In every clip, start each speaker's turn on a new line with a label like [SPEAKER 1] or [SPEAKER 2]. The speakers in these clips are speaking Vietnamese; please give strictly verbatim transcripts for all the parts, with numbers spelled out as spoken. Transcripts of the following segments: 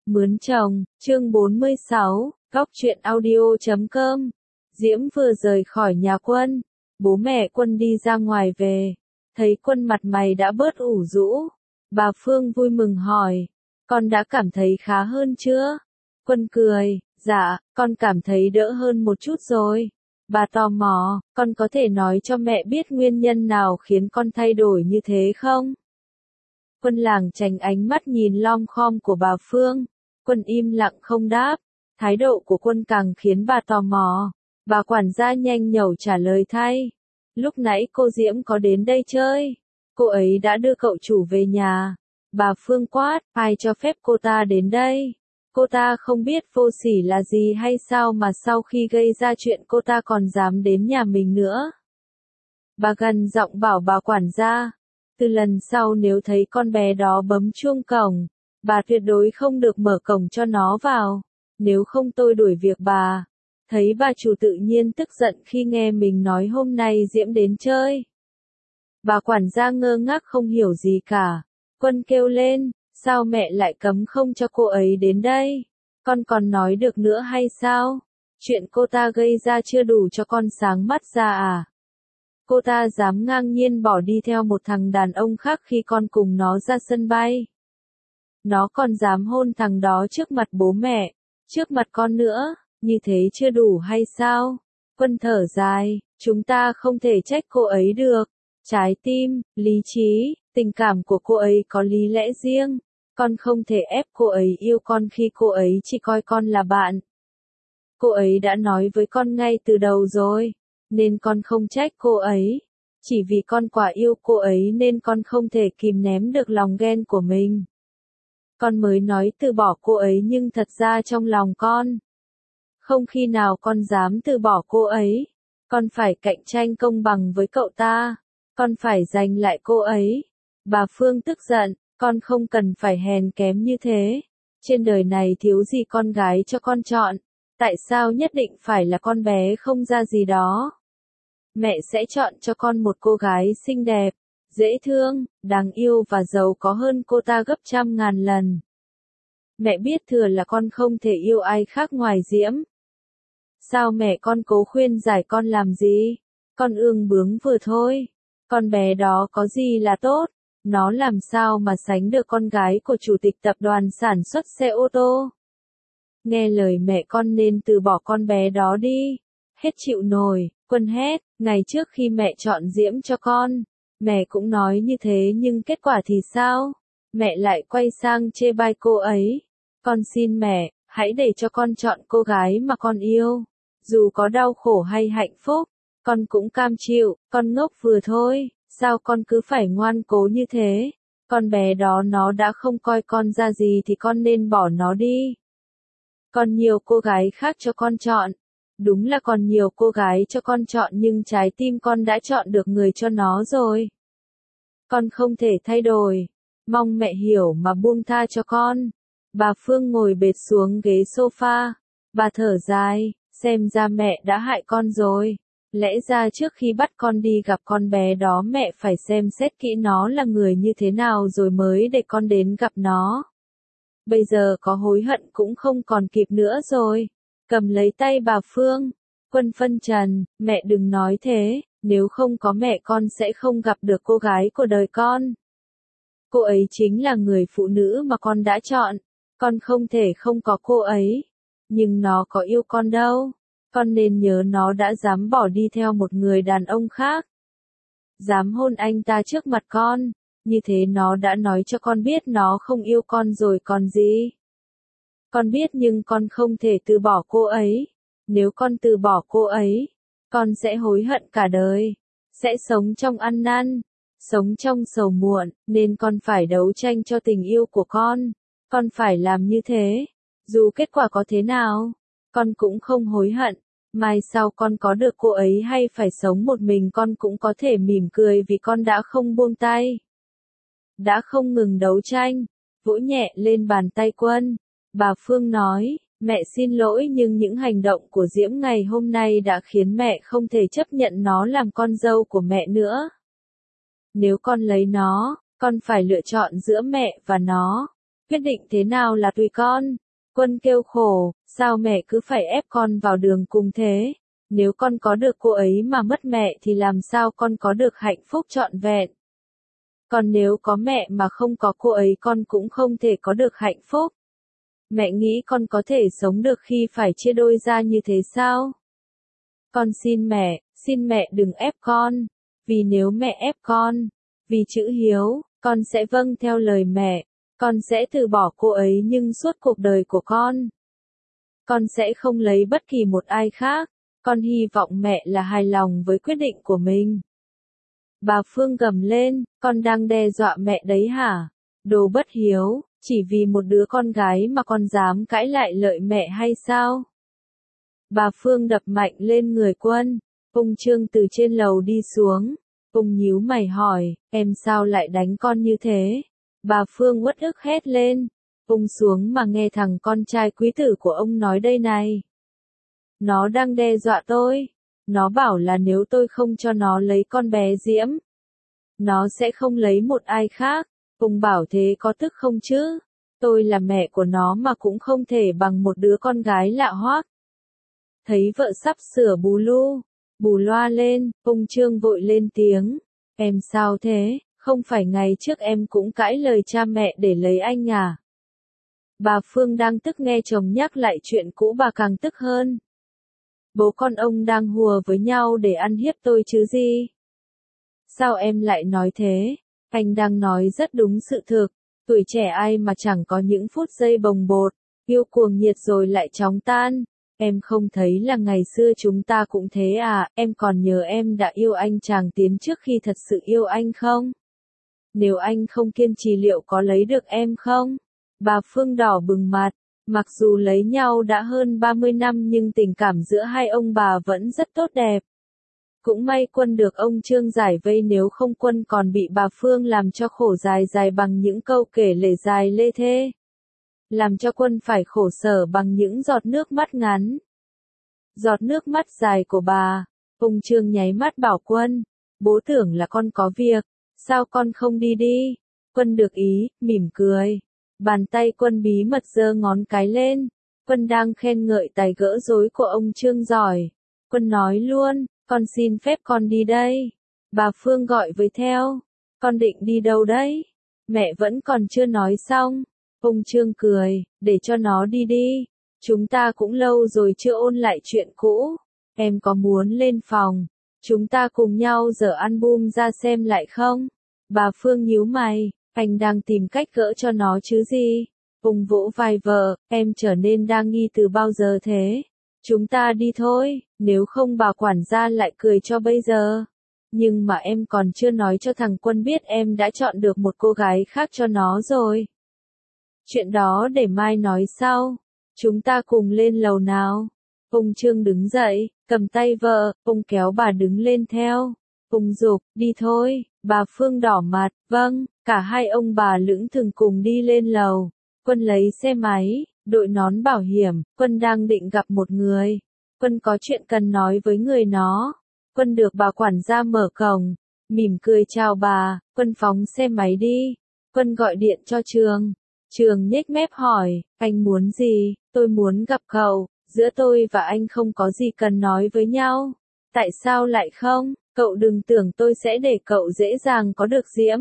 [SPEAKER 1] Mướn chồng, chương bốn mươi sáu, góc truyện audio chấm com. Diễm vừa rời khỏi nhà Quân, bố mẹ Quân đi ra ngoài về, thấy Quân mặt mày đã bớt ủ rũ. Bà Phương vui mừng hỏi, con đã cảm thấy khá hơn chưa? Quân cười, dạ, con cảm thấy đỡ hơn một chút rồi. Bà tò mò, con có thể nói cho mẹ biết nguyên nhân nào khiến con thay đổi như thế không? Quân lảng tránh ánh mắt nhìn lom khom của bà Phương. Quân im lặng không đáp. Thái độ của Quân càng khiến bà tò mò. Bà quản gia nhanh nhẩu trả lời thay. Lúc nãy cô Diễm có đến đây chơi. Cô ấy đã đưa cậu chủ về nhà. Bà Phương quát, ai cho phép cô ta đến đây? Cô ta không biết vô sỉ là gì hay sao mà sau khi gây ra chuyện cô ta còn dám đến nhà mình nữa? Bà gần giọng bảo bà quản gia. Từ lần sau nếu thấy con bé đó bấm chuông cổng, bà tuyệt đối không được mở cổng cho nó vào. Nếu không tôi đuổi việc bà. Thấy bà chủ tự nhiên tức giận khi nghe mình nói hôm nay Diễm đến chơi. Bà quản gia ngơ ngác không hiểu gì cả. Quân kêu lên, sao mẹ lại cấm không cho cô ấy đến đây? Con còn nói được nữa hay sao? Chuyện cô ta gây ra chưa đủ cho con sáng mắt ra à? Cô ta dám ngang nhiên bỏ đi theo một thằng đàn ông khác khi con cùng nó ra sân bay. Nó còn dám hôn thằng đó trước mặt bố mẹ, trước mặt con nữa, như thế chưa đủ hay sao? Quân thở dài, chúng ta không thể trách cô ấy được. Trái tim, lý trí, tình cảm của cô ấy có lý lẽ riêng. Con không thể ép cô ấy yêu con khi cô ấy chỉ coi con là bạn. Cô ấy đã nói với con ngay từ đầu rồi, nên con không trách cô ấy. Chỉ vì con quá yêu cô ấy nên con không thể kìm nén được lòng ghen của mình. Con mới nói từ bỏ cô ấy nhưng thật ra trong lòng con, không khi nào con dám từ bỏ cô ấy. Con phải cạnh tranh công bằng với cậu ta. Con phải giành lại cô ấy. Bà Phương tức giận, con không cần phải hèn kém như thế. Trên đời này thiếu gì con gái cho con chọn. Tại sao nhất định phải là con bé không ra gì đó? Mẹ sẽ chọn cho con một cô gái xinh đẹp, dễ thương, đáng yêu và giàu có hơn cô ta gấp trăm ngàn lần. Mẹ biết thừa là con không thể yêu ai khác ngoài Diễm. Sao mẹ con cố khuyên giải con làm gì? Con ương bướng vừa thôi. Con bé đó có gì là tốt? Nó làm sao mà sánh được con gái của chủ tịch tập đoàn sản xuất xe ô tô? Nghe lời mẹ con nên từ bỏ con bé đó đi. Hết chịu nổi, Quân hét, ngày trước khi mẹ chọn Diễm cho con, mẹ cũng nói như thế nhưng kết quả thì sao? Mẹ lại quay sang chê bai cô ấy. Con xin mẹ, hãy để cho con chọn cô gái mà con yêu. Dù có đau khổ hay hạnh phúc, con cũng cam chịu. Con ngốc vừa thôi, sao con cứ phải ngoan cố như thế? Con bé đó nó đã không coi con ra gì thì con nên bỏ nó đi. Còn nhiều cô gái khác cho con chọn. Đúng là còn nhiều cô gái cho con chọn nhưng trái tim con đã chọn được người cho nó rồi. Con không thể thay đổi. Mong mẹ hiểu mà buông tha cho con. Bà Phương ngồi bệt xuống ghế sofa. Bà thở dài, xem ra mẹ đã hại con rồi. Lẽ ra trước khi bắt con đi gặp con bé đó mẹ phải xem xét kỹ nó là người như thế nào rồi mới để con đến gặp nó. Bây giờ có hối hận cũng không còn kịp nữa rồi. Cầm lấy tay bà Phương. Quân phân trần, mẹ đừng nói thế, nếu không có mẹ con sẽ không gặp được cô gái của đời con. Cô ấy chính là người phụ nữ mà con đã chọn. Con không thể không có cô ấy. Nhưng nó có yêu con đâu. Con nên nhớ nó đã dám bỏ đi theo một người đàn ông khác. Dám hôn anh ta trước mặt con. Như thế nó đã nói cho con biết nó không yêu con rồi còn gì. Con biết nhưng con không thể từ bỏ cô ấy. Nếu con từ bỏ cô ấy, con sẽ hối hận cả đời. Sẽ sống trong ăn năn, sống trong sầu muộn, nên con phải đấu tranh cho tình yêu của con. Con phải làm như thế. Dù kết quả có thế nào, con cũng không hối hận. Mai sau con có được cô ấy hay phải sống một mình con cũng có thể mỉm cười vì con đã không buông tay. Đã không ngừng đấu tranh. Vỗ nhẹ lên bàn tay Quân. Bà Phương nói, mẹ xin lỗi nhưng những hành động của Diễm ngày hôm nay đã khiến mẹ không thể chấp nhận nó làm con dâu của mẹ nữa. Nếu con lấy nó, con phải lựa chọn giữa mẹ và nó. Quyết định thế nào là tùy con. Quân kêu khổ, sao mẹ cứ phải ép con vào đường cùng thế? Nếu con có được cô ấy mà mất mẹ thì làm sao con có được hạnh phúc trọn vẹn? Còn nếu có mẹ mà không có cô ấy con cũng không thể có được hạnh phúc. Mẹ nghĩ con có thể sống được khi phải chia đôi ra như thế sao? Con xin mẹ, xin mẹ đừng ép con. Vì nếu mẹ ép con, vì chữ hiếu, con sẽ vâng theo lời mẹ. Con sẽ từ bỏ cô ấy nhưng suốt cuộc đời của con. Con sẽ không lấy bất kỳ một ai khác. Con hy vọng mẹ là hài lòng với quyết định của mình. Bà Phương gầm lên, con đang đe dọa mẹ đấy hả? Đồ bất hiếu, chỉ vì một đứa con gái mà con dám cãi lại lợi mẹ hay sao? Bà Phương đập mạnh lên người Quân. Ung Chương từ trên lầu đi xuống. Ung nhíu mày hỏi, em sao lại đánh con như thế? Bà Phương uất ức hét lên. Ung xuống mà nghe thằng con trai quý tử của ông nói đây này. Nó đang đe dọa tôi. Nó bảo là nếu tôi không cho nó lấy con bé Diễm, nó sẽ không lấy một ai khác. Ung bảo thế có tức không chứ? Tôi là mẹ của nó mà cũng không thể bằng một đứa con gái lạ hoắc. Thấy vợ sắp sửa bù lu, bù loa lên, Ung Chương vội lên tiếng. Em sao thế, không phải ngày trước em cũng cãi lời cha mẹ để lấy anh à? Bà Phương đang tức nghe chồng nhắc lại chuyện cũ bà càng tức hơn. Bố con ông đang hùa với nhau để ăn hiếp tôi chứ gì? Sao em lại nói thế? Anh đang nói rất đúng sự thực. Tuổi trẻ ai mà chẳng có những phút giây bồng bột, yêu cuồng nhiệt rồi lại chóng tan. Em không thấy là ngày xưa chúng ta cũng thế à, em còn nhớ em đã yêu anh chàng Tiến trước khi thật sự yêu anh không? Nếu anh không kiên trì liệu có lấy được em không? Bà Phương đỏ bừng mặt, mặc dù lấy nhau đã hơn ba mươi năm nhưng tình cảm giữa hai ông bà vẫn rất tốt đẹp. Cũng may Quân được ông Chương giải vây, nếu không Quân còn bị bà Phương làm cho khổ dài dài bằng những câu kể lể dài lê thê. Làm cho Quân phải khổ sở bằng những giọt nước mắt ngắn. Giọt nước mắt dài của bà. Ông Chương nháy mắt bảo Quân, bố tưởng là con có việc, sao con không đi đi? Quân được ý, mỉm cười. Bàn tay Quân bí mật giơ ngón cái lên. Quân đang khen ngợi tài gỡ rối của ông Chương giỏi. Quân nói luôn, con xin phép con đi đây. Bà Phương gọi với theo. Con định đi đâu đấy? Mẹ vẫn còn chưa nói xong. Ông Chương cười, để cho nó đi đi. Chúng ta cũng lâu rồi chưa ôn lại chuyện cũ. Em có muốn lên phòng? Chúng ta cùng nhau dở album ra xem lại không? Bà Phương nhíu mày, anh đang tìm cách gỡ cho nó chứ gì? Ông vỗ vai vợ, em trở nên đa nghi từ bao giờ thế? Chúng ta đi thôi, nếu không bà quản gia lại cười cho bây giờ. Nhưng mà em còn chưa nói cho thằng Quân biết em đã chọn được một cô gái khác cho nó rồi. Chuyện đó để mai nói sau. Chúng ta cùng lên lầu nào. Ông Chương đứng dậy, cầm tay vợ, ông kéo bà đứng lên theo. Ông giục, đi thôi. Bà Phương đỏ mặt, vâng, cả hai ông bà lững thừng cùng đi lên lầu. Quân lấy xe máy, đội nón bảo hiểm, Quân đang định gặp một người. Quân có chuyện cần nói với người nó. Quân được bà quản gia mở cổng, mỉm cười chào bà, Quân phóng xe máy đi. Quân gọi điện cho Trường. Trường nhếch mép hỏi, anh muốn gì? Tôi muốn gặp cậu, giữa tôi và anh không có gì cần nói với nhau. Tại sao lại không? Cậu đừng tưởng tôi sẽ để cậu dễ dàng có được Diễm.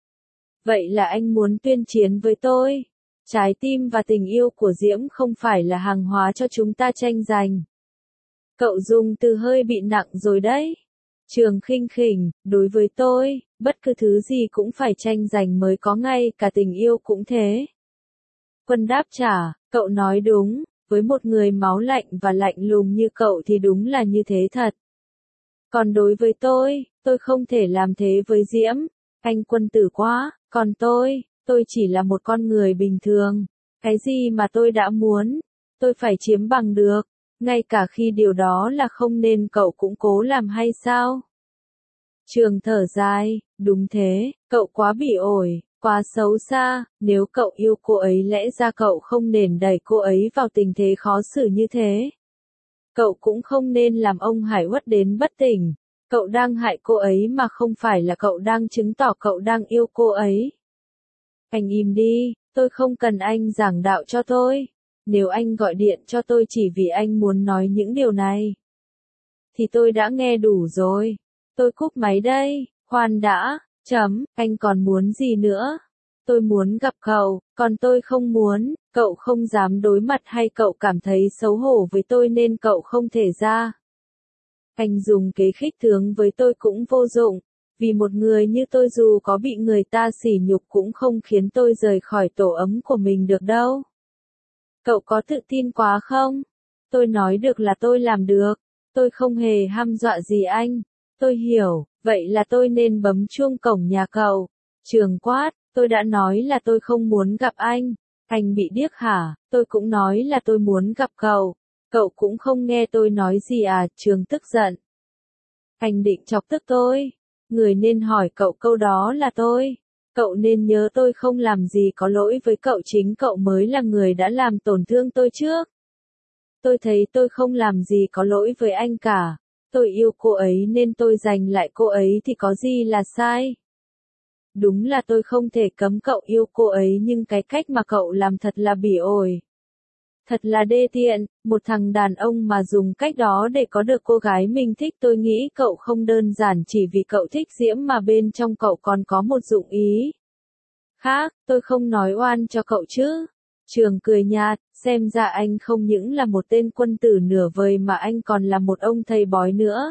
[SPEAKER 1] Vậy là anh muốn tuyên chiến với tôi. Trái tim và tình yêu của Diễm không phải là hàng hóa cho chúng ta tranh giành. Cậu dùng từ hơi bị nặng rồi đấy. Trường khinh khỉnh, đối với tôi, bất cứ thứ gì cũng phải tranh giành mới có, ngay cả tình yêu cũng thế. Quân đáp trả, cậu nói đúng, với một người máu lạnh và lạnh lùng như cậu thì đúng là như thế thật. Còn đối với tôi, tôi không thể làm thế với Diễm. Anh Quân tử quá, còn tôi, tôi chỉ là một con người bình thường. Cái gì mà tôi đã muốn, tôi phải chiếm bằng được. Ngay cả khi điều đó là không nên cậu cũng cố làm hay sao? Trường thở dài, đúng thế, cậu quá bỉ ổi, quá xấu xa, nếu cậu yêu cô ấy lẽ ra cậu không nên đẩy cô ấy vào tình thế khó xử như thế. Cậu cũng không nên làm ông Hải Uất đến bất tỉnh. Cậu đang hại cô ấy mà không phải là cậu đang chứng tỏ cậu đang yêu cô ấy. Anh im đi, Tôi không cần anh giảng đạo cho tôi. Nếu anh gọi điện cho tôi chỉ vì anh muốn nói những điều này, thì tôi đã nghe đủ rồi. Tôi cúp máy đây. Khoan đã, chấm, anh còn muốn gì nữa? Tôi muốn gặp cậu, còn tôi không muốn, cậu không dám đối mặt hay cậu cảm thấy xấu hổ với tôi nên cậu không thể ra. Anh dùng kế khích tướng với tôi cũng vô dụng, vì một người như tôi dù có bị người ta sỉ nhục cũng không khiến tôi rời khỏi tổ ấm của mình được đâu. Cậu có tự tin quá không? Tôi nói được là tôi làm được, tôi không hề hăm dọa gì anh. Tôi hiểu, vậy là tôi nên bấm chuông cổng nhà cậu. Trường quát, tôi đã nói là tôi không muốn gặp anh. Anh bị điếc hả? Tôi cũng nói là tôi muốn gặp cậu. Cậu cũng không nghe tôi nói gì à? Trường tức giận. Anh định chọc tức tôi. Người nên hỏi cậu câu đó là tôi. Cậu nên nhớ tôi không làm gì có lỗi với cậu, chính cậu mới là người đã làm tổn thương tôi trước. Tôi thấy tôi không làm gì có lỗi với anh cả. Tôi yêu cô ấy nên tôi giành lại cô ấy thì có gì là sai. Đúng là tôi không thể cấm cậu yêu cô ấy nhưng cái cách mà cậu làm thật là bỉ ổi. Thật là đê tiện, một thằng đàn ông mà dùng cách đó để có được cô gái mình thích. Tôi nghĩ cậu không đơn giản chỉ vì cậu thích Diễm mà bên trong cậu còn có một dụng ý khác, tôi không nói oan cho cậu chứ. Trường cười nhạt, xem ra anh không những là một tên quân tử nửa vời mà anh còn là một ông thầy bói nữa.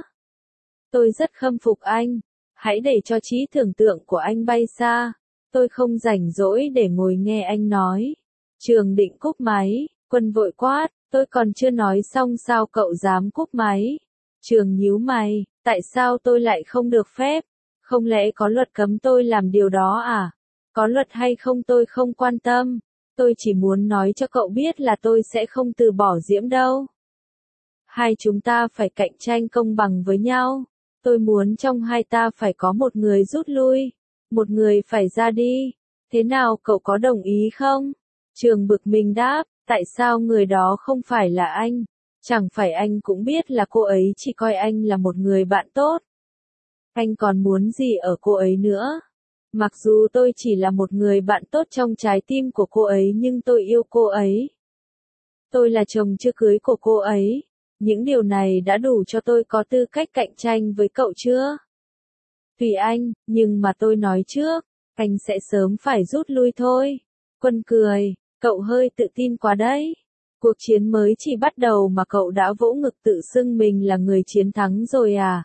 [SPEAKER 1] Tôi rất khâm phục anh. Hãy để cho trí tưởng tượng của anh bay xa. Tôi không rảnh rỗi để ngồi nghe anh nói. Trường định cúp máy, Quân vội quát, tôi còn chưa nói xong sao cậu dám cúp máy. Trường nhíu mày, tại sao tôi lại không được phép? Không lẽ có luật cấm tôi làm điều đó à? Có luật hay không tôi không quan tâm. Tôi chỉ muốn nói cho cậu biết là tôi sẽ không từ bỏ Diễm đâu. Hai chúng ta phải cạnh tranh công bằng với nhau. Tôi muốn trong hai ta phải có một người rút lui, một người phải ra đi. Thế nào cậu có đồng ý không? Trường bực mình đáp, tại sao người đó không phải là anh? Chẳng phải anh cũng biết là cô ấy chỉ coi anh là một người bạn tốt. Anh còn muốn gì ở cô ấy nữa? Mặc dù tôi chỉ là một người bạn tốt trong trái tim của cô ấy nhưng tôi yêu cô ấy. Tôi là chồng chưa cưới của cô ấy. Những điều này đã đủ cho tôi có tư cách cạnh tranh với cậu chưa? Tùy anh, nhưng mà tôi nói trước, anh sẽ sớm phải rút lui thôi. Quân cười, cậu hơi tự tin quá đấy. Cuộc chiến mới chỉ bắt đầu mà cậu đã vỗ ngực tự xưng mình là người chiến thắng rồi à?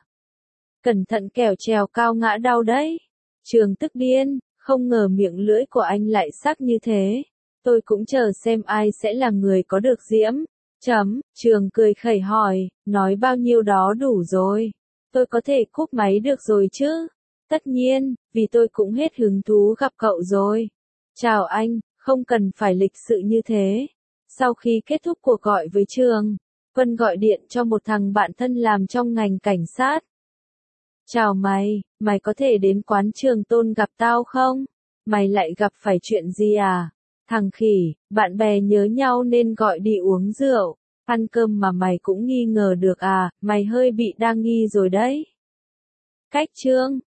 [SPEAKER 1] Cẩn thận kẻo trèo cao ngã đau đấy. Trường tức điên, không ngờ miệng lưỡi của anh lại sắc như thế. Tôi cũng chờ xem ai sẽ là người có được Diễm. Chấm, Trường cười khẩy hỏi, nói bao nhiêu đó đủ rồi. Tôi có thể cúp máy được rồi chứ? Tất nhiên, vì tôi cũng hết hứng thú gặp cậu rồi. Chào anh, không cần phải lịch sự như thế. Sau khi kết thúc cuộc gọi với Trường, Quân gọi điện cho một thằng bạn thân làm trong ngành cảnh sát. Chào mày, mày có thể đến quán Trường Tôn gặp tao không? Mày lại gặp phải chuyện gì à? Thằng khỉ, bạn bè nhớ nhau nên gọi đi uống rượu, ăn cơm mà mày cũng nghi ngờ được à, mày hơi bị đa nghi rồi đấy. Cách Trương